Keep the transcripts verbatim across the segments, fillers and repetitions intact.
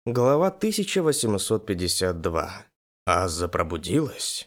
Глава тысяча восемьсот пятьдесят два. Аза пробудилась?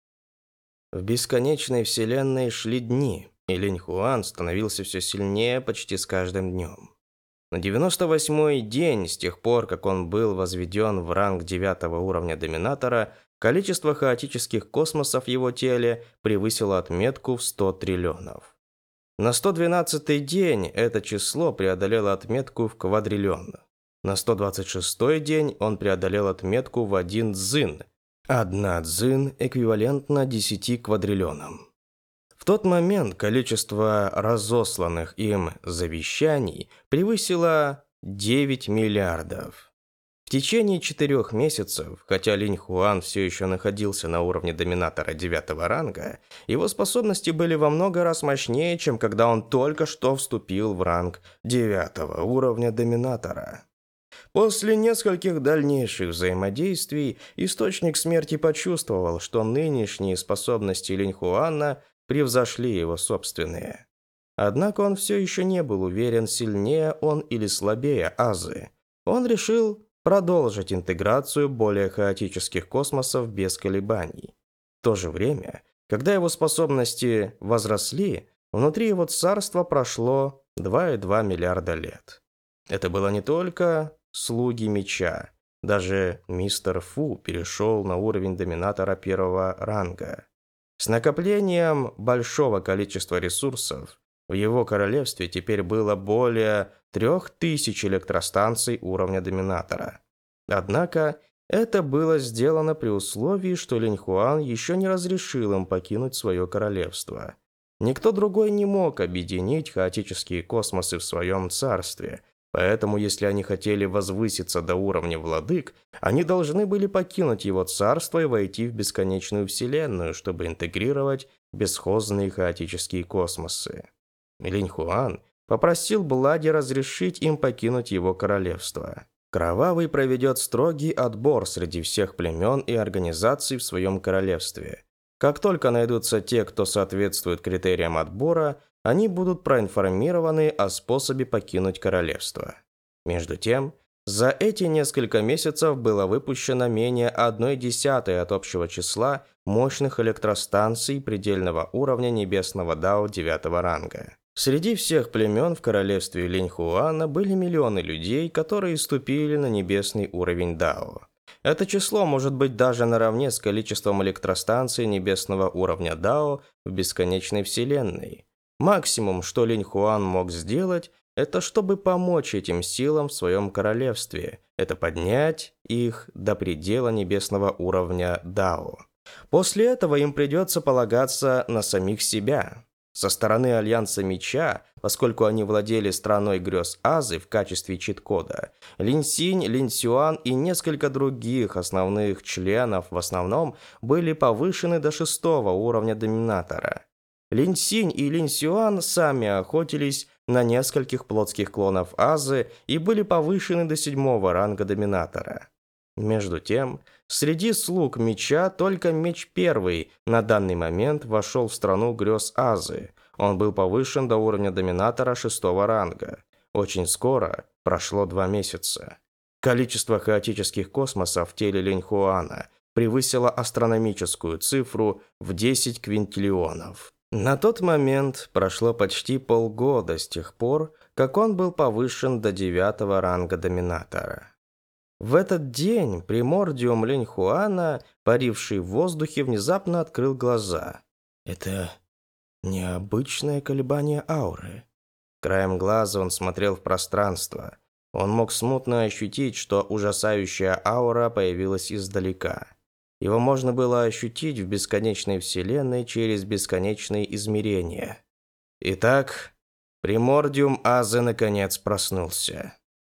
В бесконечной вселенной шли дни, и Линь Хуан становился все сильнее почти с каждым днем. На девяносто восьмой день, с тех пор, как он был возведен в ранг девятого уровня Доминатора, количество хаотических космосов в его теле превысило отметку в сто триллионов. На сто двенадцатый день это число преодолело отметку в квадриллион. На сто двадцать шестой день он преодолел отметку в один дзин. Одна дзин эквивалентна десяти квадриллионам. В тот момент количество разосланных им завещаний превысило девять миллиардов. В течение четырех месяцев, хотя Линь Хуан все еще находился на уровне Доминатора девятого ранга, его способности были во много раз мощнее, чем когда он только что вступил в ранг девятого уровня Доминатора. После нескольких дальнейших взаимодействий Источник Смерти почувствовал, что нынешние способности Линь Хуана превзошли его собственные. Однако он все еще не был уверен, сильнее он или слабее Азы. Он решил продолжить интеграцию более хаотических космосов без колебаний. В то же время, когда его способности возросли, внутри его царства прошло два и два миллиарда лет. Это было не только слуги меча. Даже мистер Фу перешел на уровень Доминатора первого ранга. С накоплением большого количества ресурсов в его королевстве теперь было более трех тысяч электростанций уровня Доминатора. Однако это было сделано при условии, что Линь Хуан еще не разрешил им покинуть свое королевство. Никто другой не мог объединить хаотические космосы в своем царстве. Поэтому, если они хотели возвыситься до уровня владык, они должны были покинуть его царство и войти в бесконечную вселенную, чтобы интегрировать бесхозные хаотические космосы. Линь Хуан попросил Блади разрешить им покинуть его королевство. Кровавый проведет строгий отбор среди всех племен и организаций в своем королевстве. Как только найдутся те, кто соответствует критериям отбора, они будут проинформированы о способе покинуть королевство. Между тем, за эти несколько месяцев было выпущено менее одной десятой от общего числа мощных электростанций предельного уровня небесного Дао девятого ранга. Среди всех племен в королевстве Линь Хуана были миллионы людей, которые ступили на небесный уровень Дао. Это число может быть даже наравне с количеством электростанций небесного уровня Дао в бесконечной вселенной. Максимум, что Линь Хуан мог сделать, это чтобы помочь этим силам в своем королевстве, это поднять их до предела небесного уровня Дао. После этого им придется полагаться на самих себя. Со стороны Альянса Меча, поскольку они владели страной грез Азы в качестве чит-кода, Линь Синь, Линь Сюань и несколько других основных членов в основном были повышены до шестого уровня Доминатора. Линь Синь и Линь Сюань сами охотились на нескольких плотских клонов Азы и были повышены до седьмого ранга Доминатора. Между тем, среди слуг меча только меч первый на данный момент вошел в страну грез Азы. Он был повышен до уровня Доминатора шестого ранга. Очень скоро, прошло два месяца. Количество хаотических космосов в теле Линь Хуана превысило астрономическую цифру в десять квинтиллионов. На тот момент прошло почти полгода с тех пор, как он был повышен до девятого ранга Доминатора. В этот день примордиум Линь Хуана, паривший в воздухе, внезапно открыл глаза. Это необычное колебание ауры. Краем глаза он смотрел в пространство. Он мог смутно ощутить, что ужасающая аура появилась издалека. Его можно было ощутить в бесконечной вселенной через бесконечные измерения. Итак, примордиум Азы наконец проснулся.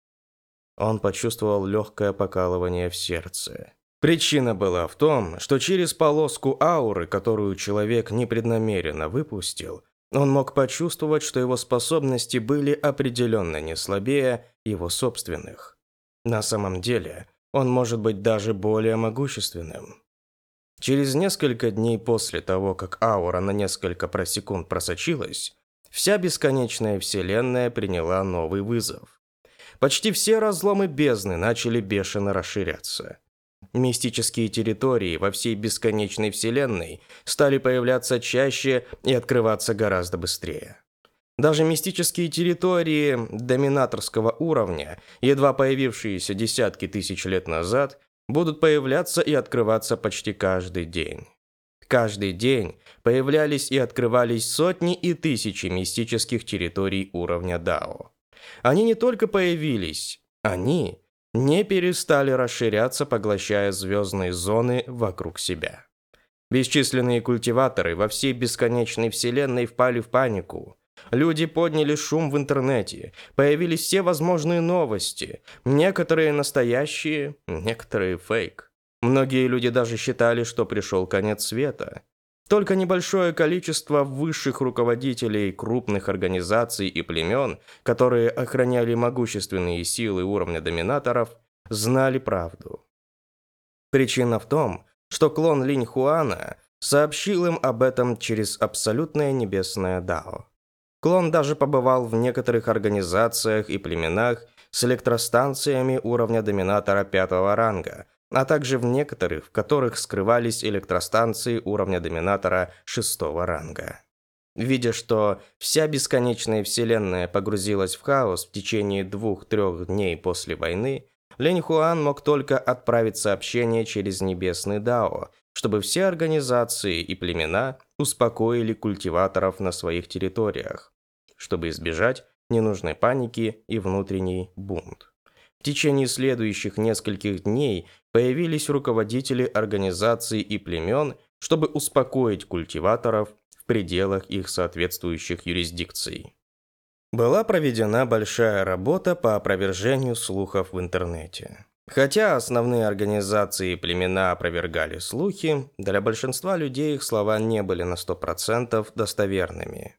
Он почувствовал легкое покалывание в сердце. Причина была в том, что через полоску ауры, которую человек непреднамеренно выпустил, он мог почувствовать, что его способности были определенно не слабее его собственных. На самом деле, он может быть даже более могущественным. Через несколько дней после того, как аура на несколько просекунд просочилась, вся бесконечная вселенная приняла новый вызов. почти все разломы бездны начали бешено расширяться. Мистические территории во всей бесконечной вселенной стали появляться чаще и открываться гораздо быстрее. Даже мистические территории доминаторского уровня, едва появившиеся десятки тысяч лет назад, будут появляться и открываться почти каждый день. Каждый день появлялись и открывались сотни и тысячи мистических территорий уровня Дао. Они не только появились, они не перестали расширяться, поглощая звездные зоны вокруг себя. Бесчисленные культиваторы во всей бесконечной вселенной впали в панику. Люди подняли шум в интернете, появились все возможные новости, некоторые настоящие, некоторые фейк. Многие люди даже считали, что пришел конец света. Только небольшое количество высших руководителей крупных организаций и племен, которые охраняли могущественные силы уровня доминаторов, знали правду. Причина в том, что клон Линь Хуана сообщил им об этом через абсолютное небесное Дао. Клон даже побывал в некоторых организациях и племенах с электростанциями уровня доминатора пятого ранга, а также в некоторых, в которых скрывались электростанции уровня доминатора шестого ранга. Видя, что вся бесконечная вселенная погрузилась в хаос в течение двух-трех дней после войны, Линь Хуан мог только отправить сообщение через небесный Дао, чтобы все организации и племена успокоили культиваторов на своих территориях, чтобы избежать ненужной паники и внутренний бунт. В течение следующих нескольких дней появились руководители организаций и племен, чтобы успокоить культиваторов в пределах их соответствующих юрисдикций. Была проведена большая работа по опровержению слухов в интернете. Хотя основные организации и племена опровергали слухи, для большинства людей их слова не были на сто процентов достоверными.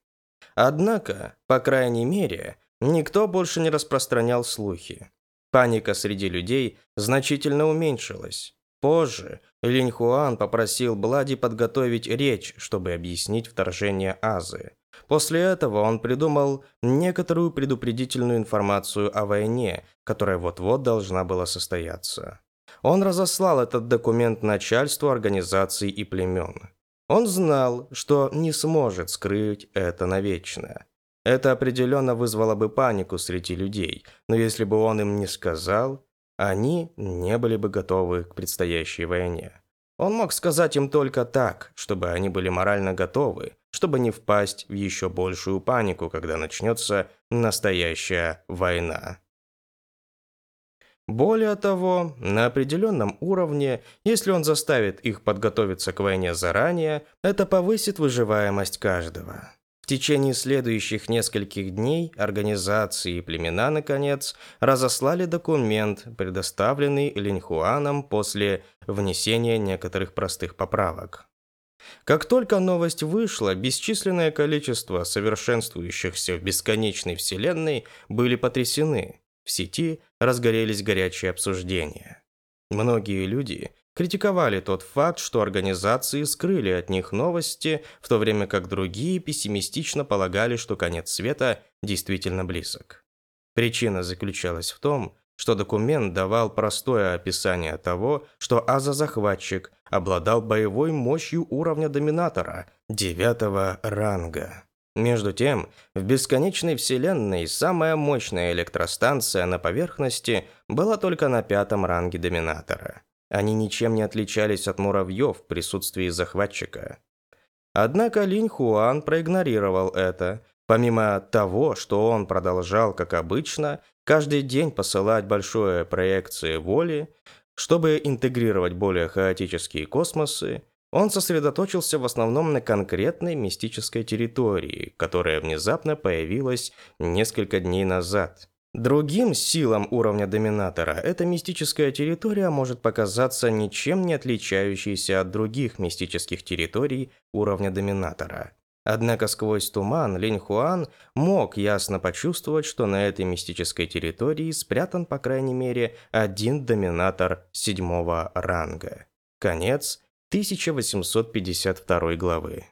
Однако, по крайней мере, никто больше не распространял слухи. Паника среди людей значительно уменьшилась. Позже Линь Хуан попросил Блади подготовить речь, чтобы объяснить вторжение Азы. После этого он придумал некоторую предупредительную информацию о войне, которая вот-вот должна была состояться. Он разослал этот документ начальству организаций и племен. Он знал, что не сможет скрыть это навечно. Это определенно вызвало бы панику среди людей, но если бы он им не сказал, они не были бы готовы к предстоящей войне. Он мог сказать им только так, чтобы они были морально готовы, чтобы не впасть в еще большую панику, когда начнется настоящая война. Более того, на определенном уровне, если он заставит их подготовиться к войне заранее, это повысит выживаемость каждого. В течение следующих нескольких дней организации и племена, наконец, разослали документ, предоставленный Линь Хуаном после внесения некоторых простых поправок. Как только новость вышла, бесчисленное количество совершенствующихся в бесконечной вселенной были потрясены. В сети разгорелись горячие обсуждения. Многие люди критиковали тот факт, что организации скрыли от них новости, в то время как другие пессимистично полагали, что конец света действительно близок. Причина заключалась в том, что документ давал простое описание того, что Аза-захватчик обладал боевой мощью уровня доминатора девятого ранга. Между тем, в бесконечной вселенной самая мощная электростанция на поверхности была только на пятом ранге доминатора. Они ничем не отличались от муравьев в присутствии захватчика. Однако Линь Хуан проигнорировал это, помимо того, что он продолжал, как обычно, каждый день посылать большие проекции воли, чтобы интегрировать более хаотические космосы. Он сосредоточился в основном на конкретной мистической территории, которая внезапно появилась несколько дней назад. Другим силам уровня доминатора эта мистическая территория может показаться ничем не отличающейся от других мистических территорий уровня доминатора. Однако сквозь туман Линь Хуан мог ясно почувствовать, что на этой мистической территории спрятан, по крайней мере, один доминатор седьмого ранга. Конец тысяча восемьсот пятьдесят второй главы.